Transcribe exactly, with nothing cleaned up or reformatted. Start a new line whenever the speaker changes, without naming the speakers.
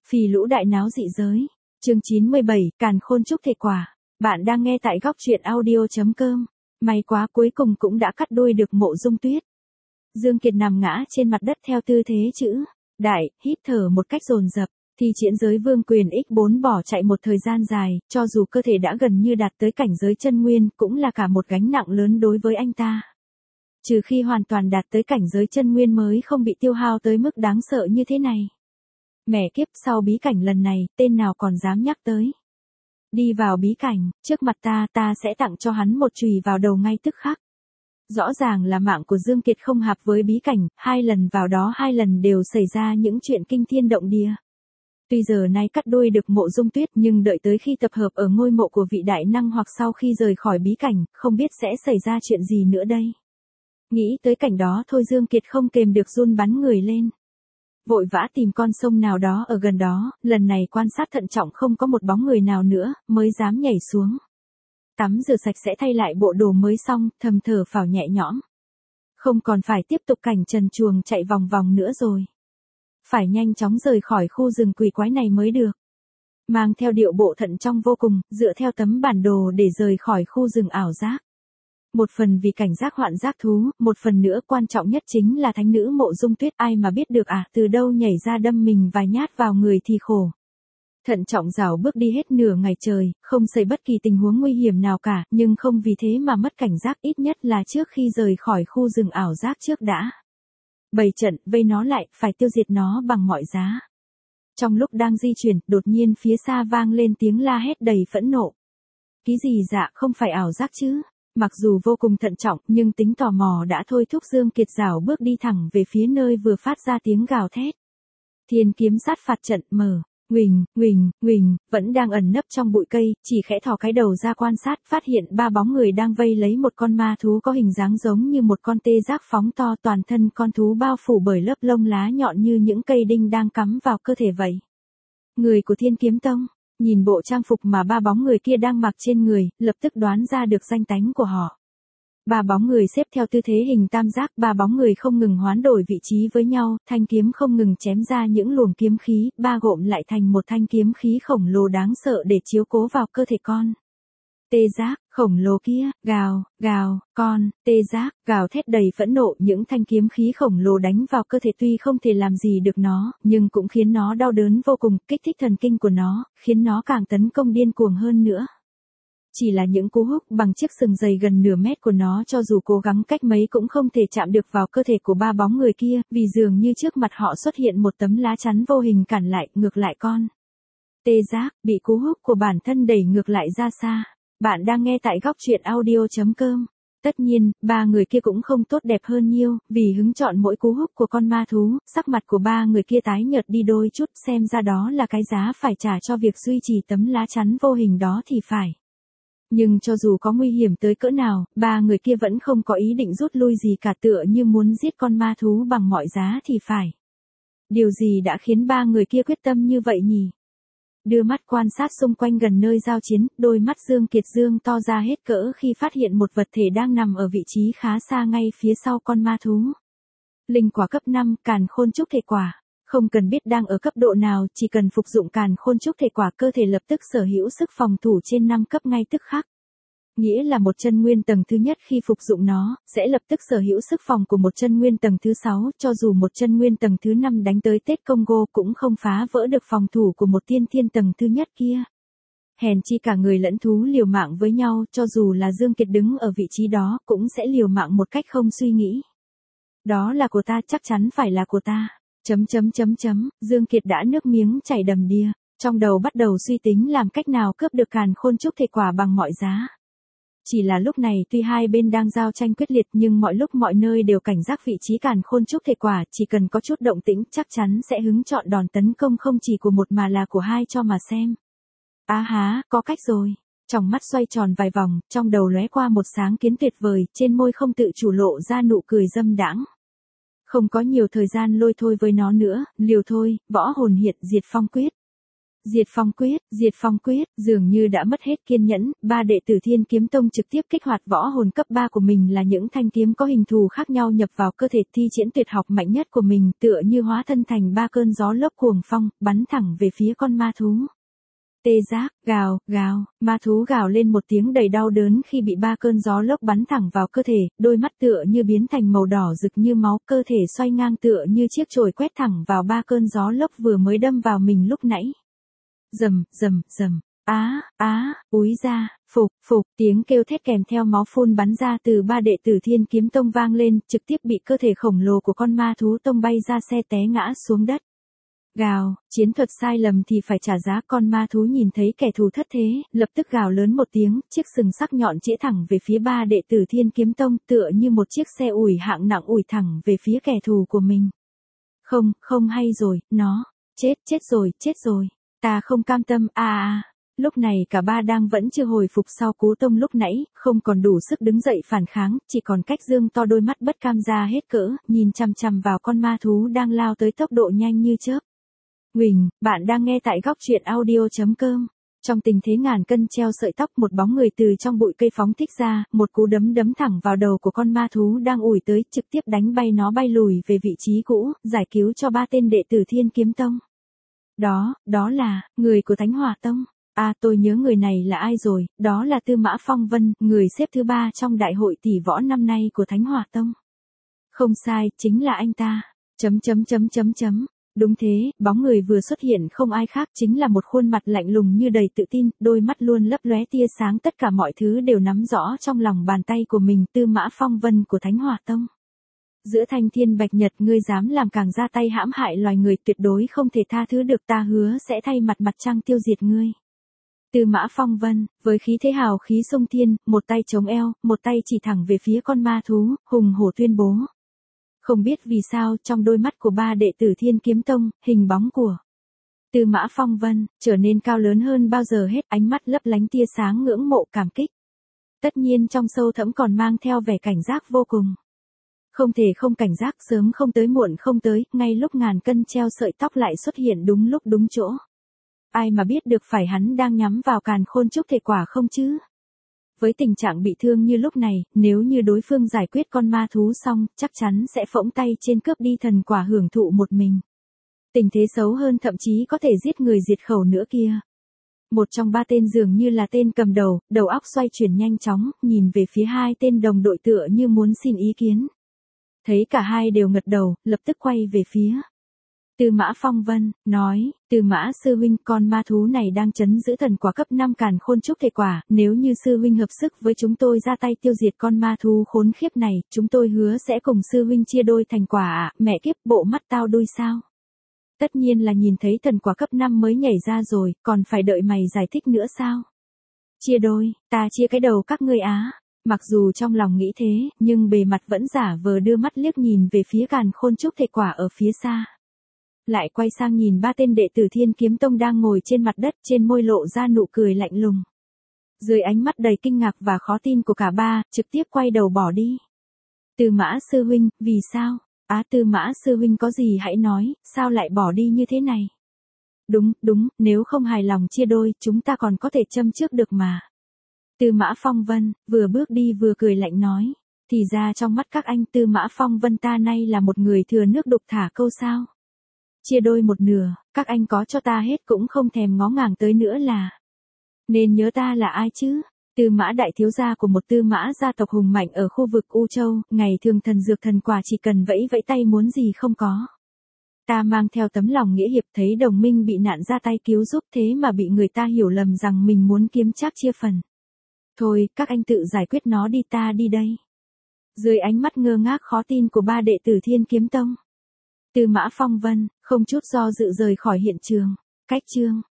Phì lũ đại náo dị giới. Chương chín mươi bảy, Càn Khôn chúc thể quả. Bạn đang nghe tại góc truyện audio chấm com. May quá cuối cùng cũng đã cắt đuôi được Mộ Dung Tuyết. Dương Kiệt nằm ngã trên mặt đất theo tư thế chữ đại, hít thở một cách dồn dập. Thì Chiến Giới Vương Quyền ích bốn bỏ chạy một thời gian dài, cho dù cơ thể đã gần như đạt tới cảnh giới chân nguyên, cũng là cả một gánh nặng lớn đối với anh ta. Trừ khi hoàn toàn đạt tới cảnh giới chân nguyên mới không bị tiêu hao tới mức đáng sợ như thế này. Mẹ kiếp, sau bí cảnh lần này, tên nào còn dám nhắc tới. Đi vào bí cảnh, trước mặt ta, ta sẽ tặng cho hắn một chùy vào đầu ngay tức khắc. Rõ ràng là mạng của Dương Kiệt không hợp với bí cảnh, hai lần vào đó hai lần đều xảy ra những chuyện kinh thiên động địa. Tuy giờ nay cắt đuôi được Mộ Dung Tuyết, nhưng đợi tới khi tập hợp ở ngôi mộ của vị đại năng hoặc sau khi rời khỏi bí cảnh, không biết sẽ xảy ra chuyện gì nữa đây. Nghĩ tới cảnh đó thôi Dương Kiệt không kềm được run bắn người lên. Vội vã tìm con sông nào đó ở gần đó, lần này quan sát thận trọng không có một bóng người nào nữa, mới dám nhảy xuống. Tắm rửa sạch sẽ thay lại bộ đồ mới xong, thầm thở phào nhẹ nhõm. Không còn phải tiếp tục cảnh trần truồng chạy vòng vòng nữa rồi. Phải nhanh chóng rời khỏi khu rừng quỷ quái này mới được. Mang theo điệu bộ thận trọng vô cùng, dựa theo tấm bản đồ để rời khỏi khu rừng ảo giác. Một phần vì cảnh giác hoạn giác thú, một phần nữa quan trọng nhất chính là thánh nữ Mộ Dung Tuyết, ai mà biết được à, từ đâu nhảy ra đâm mình vài nhát vào người thì khổ. Thận trọng rảo bước đi hết nửa ngày trời, không xảy bất kỳ tình huống nguy hiểm nào cả, nhưng không vì thế mà mất cảnh giác, ít nhất là trước khi rời khỏi khu rừng ảo giác trước đã. Bày trận, vây nó lại, phải tiêu diệt nó bằng mọi giá. Trong lúc đang di chuyển, đột nhiên phía xa vang lên tiếng la hét đầy phẫn nộ. Cái gì dạ, không phải ảo giác chứ? Mặc dù vô cùng thận trọng, nhưng tính tò mò đã thôi thúc Dương Kiệt rảo bước đi thẳng về phía nơi vừa phát ra tiếng gào thét. Thiên kiếm sát phạt trận mở, nguỳnh, nguỳnh, nguỳnh, vẫn đang ẩn nấp trong bụi cây, chỉ khẽ thò cái đầu ra quan sát, phát hiện ba bóng người đang vây lấy một con ma thú có hình dáng giống như một con tê giác phóng to, toàn thân con thú bao phủ bởi lớp lông lá nhọn như những cây đinh đang cắm vào cơ thể vậy. Người của Thiên Kiếm Tông. Nhìn bộ trang phục mà ba bóng người kia đang mặc trên người, lập tức đoán ra được danh tánh của họ. Ba bóng người xếp theo tư thế hình tam giác, ba bóng người không ngừng hoán đổi vị trí với nhau, thanh kiếm không ngừng chém ra những luồng kiếm khí, ba gộm lại thành một thanh kiếm khí khổng lồ đáng sợ để chiếu cố vào cơ thể con. Tê giác, khổng lồ kia, gào, gào, con, tê giác, gào thét đầy phẫn nộ, những thanh kiếm khí khổng lồ đánh vào cơ thể tuy không thể làm gì được nó, nhưng cũng khiến nó đau đớn vô cùng, kích thích thần kinh của nó, khiến nó càng tấn công điên cuồng hơn nữa. Chỉ là những cú húc bằng chiếc sừng dày gần nửa mét của nó cho dù cố gắng cách mấy cũng không thể chạm được vào cơ thể của ba bóng người kia, vì dường như trước mặt họ xuất hiện một tấm lá chắn vô hình cản lại, ngược lại con. Tê giác, bị cú húc của bản thân đẩy ngược lại ra xa. Bạn đang nghe tại góc truyện audio chấm com. Tất nhiên, ba người kia cũng không tốt đẹp hơn nhiêu, vì hứng chọn mỗi cú húc của con ma thú, sắc mặt của ba người kia tái nhợt đi đôi chút, xem ra đó là cái giá phải trả cho việc duy trì tấm lá chắn vô hình đó thì phải. Nhưng cho dù có nguy hiểm tới cỡ nào, ba người kia vẫn không có ý định rút lui gì cả, tựa như muốn giết con ma thú bằng mọi giá thì phải. Điều gì đã khiến ba người kia quyết tâm như vậy nhỉ? Đưa mắt quan sát xung quanh gần nơi giao chiến, đôi mắt Dương Kiệt dương to ra hết cỡ khi phát hiện một vật thể đang nằm ở vị trí khá xa ngay phía sau con ma thú. Linh quả cấp năm, Càn Khôn chúc thể quả. Không cần biết đang ở cấp độ nào, chỉ cần phục dụng Càn Khôn chúc thể quả, cơ thể lập tức sở hữu sức phòng thủ trên năm cấp ngay tức khắc. Nghĩa là một chân nguyên tầng thứ nhất khi phục dụng nó, sẽ lập tức sở hữu sức phòng của một chân nguyên tầng thứ sáu, cho dù một chân nguyên tầng thứ năm đánh tới Tết Congo cũng không phá vỡ được phòng thủ của một tiên thiên tầng thứ nhất kia. Hèn chi cả người lẫn thú liều mạng với nhau, cho dù là Dương Kiệt đứng ở vị trí đó, cũng sẽ liều mạng một cách không suy nghĩ. Đó là của ta, chắc chắn phải là của ta. Chấm chấm chấm chấm, Dương Kiệt đã nước miếng chảy đầm đìa, trong đầu bắt đầu suy tính làm cách nào cướp được Càn Khôn chúc thể quả bằng mọi giá. Chỉ là lúc này tuy hai bên đang giao tranh quyết liệt nhưng mọi lúc mọi nơi đều cảnh giác vị trí Càn Khôn chúc thể quả, chỉ cần có chút động tĩnh chắc chắn sẽ hứng chọn đòn tấn công không chỉ của một mà là của hai cho mà xem. Á há, có cách rồi. Trong mắt xoay tròn vài vòng, trong đầu lóe qua một sáng kiến tuyệt vời, trên môi không tự chủ lộ ra nụ cười dâm đãng. Không có nhiều thời gian lôi thôi với nó nữa, liều thôi, võ hồn hiện diệt phong quyết. Diệt phong quyết, diệt phong quyết, dường như đã mất hết kiên nhẫn, ba đệ tử Thiên Kiếm Tông trực tiếp kích hoạt võ hồn cấp ba của mình là những thanh kiếm có hình thù khác nhau nhập vào cơ thể thi triển tuyệt học mạnh nhất của mình, tựa như hóa thân thành ba cơn gió lốc cuồng phong, bắn thẳng về phía con ma thú. Tê giác, gào, gào, ma thú gào lên một tiếng đầy đau đớn khi bị ba cơn gió lốc bắn thẳng vào cơ thể, đôi mắt tựa như biến thành màu đỏ rực như máu, cơ thể xoay ngang tựa như chiếc chổi quét thẳng vào ba cơn gió lốc vừa mới đâm vào mình lúc nãy. Rầm, rầm, rầm, á, á, úi ra, phục, phục, tiếng kêu thét kèm theo máu phun bắn ra từ ba đệ tử Thiên Kiếm Tông vang lên, trực tiếp bị cơ thể khổng lồ của con ma thú tông bay ra xe té ngã xuống đất. Gào, chiến thuật sai lầm thì phải trả giá, con ma thú nhìn thấy kẻ thù thất thế, lập tức gào lớn một tiếng, chiếc sừng sắc nhọn chĩa thẳng về phía ba đệ tử Thiên Kiếm Tông tựa như một chiếc xe ủi hạng nặng ủi thẳng về phía kẻ thù của mình. Không, không hay rồi, nó, chết, chết rồi, chết rồi, ta không cam tâm, a a. Lúc này cả ba đang vẫn chưa hồi phục sau cú tông lúc nãy, không còn đủ sức đứng dậy phản kháng, chỉ còn cách dương to đôi mắt bất cam ra hết cỡ, nhìn chằm chằm vào con ma thú đang lao tới tốc độ nhanh như chớp. Huỳnh, bạn đang nghe tại góc truyện audio.com. Trong tình thế ngàn cân treo sợi tóc, một bóng người từ trong bụi cây phóng thích ra, một cú đấm đấm thẳng vào đầu của con ma thú đang ủi tới, trực tiếp đánh bay nó bay lùi về vị trí cũ, giải cứu cho ba tên đệ tử Thiên Kiếm Tông. Đó, đó là, người của Thánh Hỏa Tông. À, tôi nhớ người này là ai rồi, đó là Tư Mã Phong Vân, người xếp thứ ba trong đại hội tỷ võ năm nay của Thánh Hỏa Tông. Không sai, chính là anh ta. Chấm chấm chấm chấm chấm. Đúng thế, bóng người vừa xuất hiện không ai khác chính là một khuôn mặt lạnh lùng như đầy tự tin, đôi mắt luôn lấp lóe tia sáng, tất cả mọi thứ đều nắm rõ trong lòng bàn tay của mình, Tư Mã Phong Vân của Thánh Hỏa Tông. Giữa thanh thiên bạch nhật, ngươi dám làm càng ra tay hãm hại loài người, tuyệt đối không thể tha thứ được, ta hứa sẽ thay mặt mặt trăng tiêu diệt ngươi. Tư Mã Phong Vân, với khí thế hào khí sông thiên, một tay chống eo, một tay chỉ thẳng về phía con ma thú, hùng hổ tuyên bố. Không biết vì sao, trong đôi mắt của ba đệ tử Thiên Kiếm Tông, hình bóng của Tư Mã Phong Vân trở nên cao lớn hơn bao giờ hết, ánh mắt lấp lánh tia sáng ngưỡng mộ cảm kích. Tất nhiên trong sâu thẳm còn mang theo vẻ cảnh giác vô cùng. Không thể không cảnh giác, sớm không tới muộn không tới, ngay lúc ngàn cân treo sợi tóc lại xuất hiện đúng lúc đúng chỗ. Ai mà biết được phải hắn đang nhắm vào càn khôn trúc thể quả không chứ? Với tình trạng bị thương như lúc này, nếu như đối phương giải quyết con ma thú xong, chắc chắn sẽ phỗng tay trên cướp đi thần quả hưởng thụ một mình. Tình thế xấu hơn, thậm chí có thể giết người diệt khẩu nữa kia. Một trong ba tên dường như là tên cầm đầu, đầu óc xoay chuyển nhanh chóng, nhìn về phía hai tên đồng đội tựa như muốn xin ý kiến. Thấy cả hai đều ngật đầu, lập tức quay về phía Tư Mã Phong Vân, nói, Tư Mã sư huynh, con ma thú này đang trấn giữ thần quả cấp năm càn khôn trúc thể quả, nếu như sư huynh hợp sức với chúng tôi ra tay tiêu diệt con ma thú khốn khiếp này, chúng tôi hứa sẽ cùng sư huynh chia đôi thành quả ạ, mẹ kiếp, bộ mắt tao đuôi sao? Tất nhiên là nhìn thấy thần quả cấp năm mới nhảy ra rồi, còn phải đợi mày giải thích nữa sao? Chia đôi, ta chia cái đầu các ngươi á. Mặc dù trong lòng nghĩ thế, nhưng bề mặt vẫn giả vờ đưa mắt liếc nhìn về phía càn khôn trúc thể quả ở phía xa. Lại quay sang nhìn ba tên đệ tử Thiên Kiếm Tông đang ngồi trên mặt đất, trên môi lộ ra nụ cười lạnh lùng. Dưới ánh mắt đầy kinh ngạc và khó tin của cả ba, trực tiếp quay đầu bỏ đi. Tư Mã sư huynh, vì sao? Á, Tư Mã sư huynh có gì hãy nói, sao lại bỏ đi như thế này? Đúng, đúng, nếu không hài lòng chia đôi, chúng ta còn có thể châm trước được mà. Tư Mã Phong Vân, vừa bước đi vừa cười lạnh nói. Thì ra trong mắt các anh, Tư Mã Phong Vân ta nay là một người thừa nước đục thả câu sao? Chia đôi một nửa, các anh có cho ta hết cũng không thèm ngó ngàng tới nữa là. Nên nhớ ta là ai chứ? Tư Mã đại thiếu gia của một Tư Mã gia tộc hùng mạnh ở khu vực U Châu, ngày thường thần dược thần quả chỉ cần vẫy vẫy tay muốn gì không có. Ta mang theo tấm lòng nghĩa hiệp, thấy đồng minh bị nạn ra tay cứu giúp, thế mà bị người ta hiểu lầm rằng mình muốn kiếm trác chia phần. Thôi, các anh tự giải quyết nó đi, ta đi đây. Dưới ánh mắt ngơ ngác khó tin của ba đệ tử Thiên Kiếm Tông, Tư Mã Phong Vân không chút do dự rời khỏi hiện trường. Cách chương